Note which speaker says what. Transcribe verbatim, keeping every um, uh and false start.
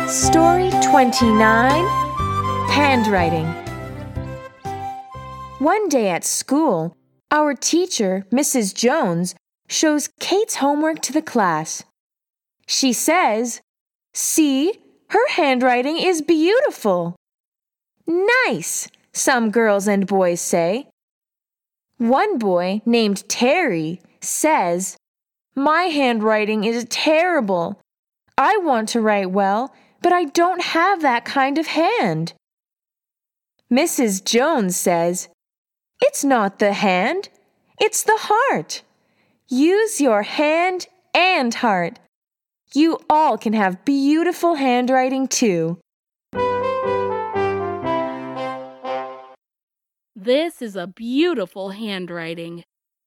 Speaker 1: Story twenty-nine, Handwriting. One day at school, our teacher, Missus Jones, shows Kate's homework to the class. She says, "See, her handwriting is beautiful." "Nice," some girls and boys say. One boy, named Terry, says, "My handwriting is terrible. I want to write well, but I don't have that kind of hand." Missus Jones says, "It's not the hand, it's the heart. Use your hand and heart. You all can have beautiful handwriting too."
Speaker 2: This is a beautiful handwriting.